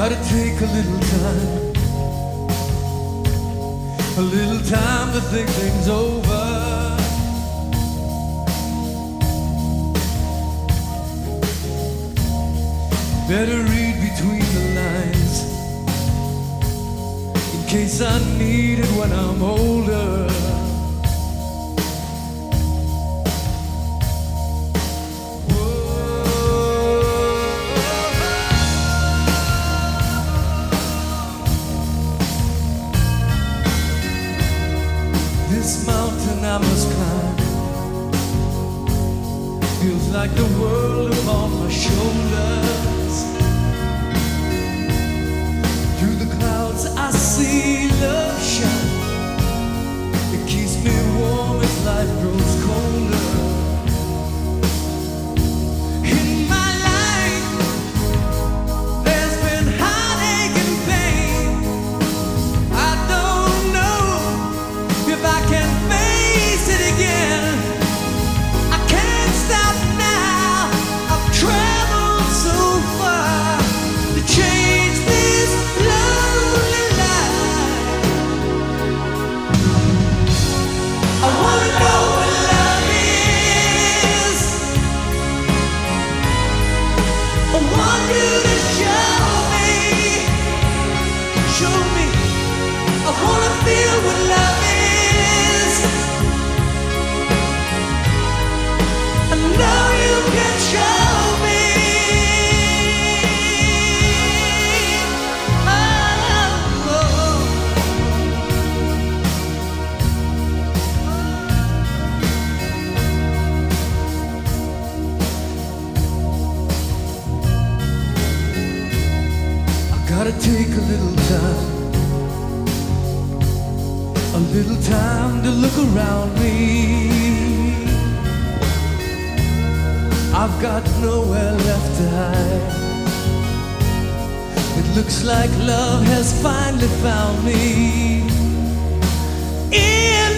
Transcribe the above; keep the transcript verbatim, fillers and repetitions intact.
Gotta take a little time, a little time to think things over. Better read between the lines, in case I need it when I'm older. This mountain I must climb feels like the world upon my shoulders. Through the clouds I see love shine. It keeps me warm as life grows colder. In my life there's been heartache and pain. I don't know if I can face it again. I can't stop now. I've traveled so far to change this lonely life. I wanna know what love is. I want you to show me, show me. I wanna feel what love is. I know you can show me. Oh, oh. I gotta take a little time, a little time to look around me. I've got nowhere left to hide. It looks like love has finally found me. In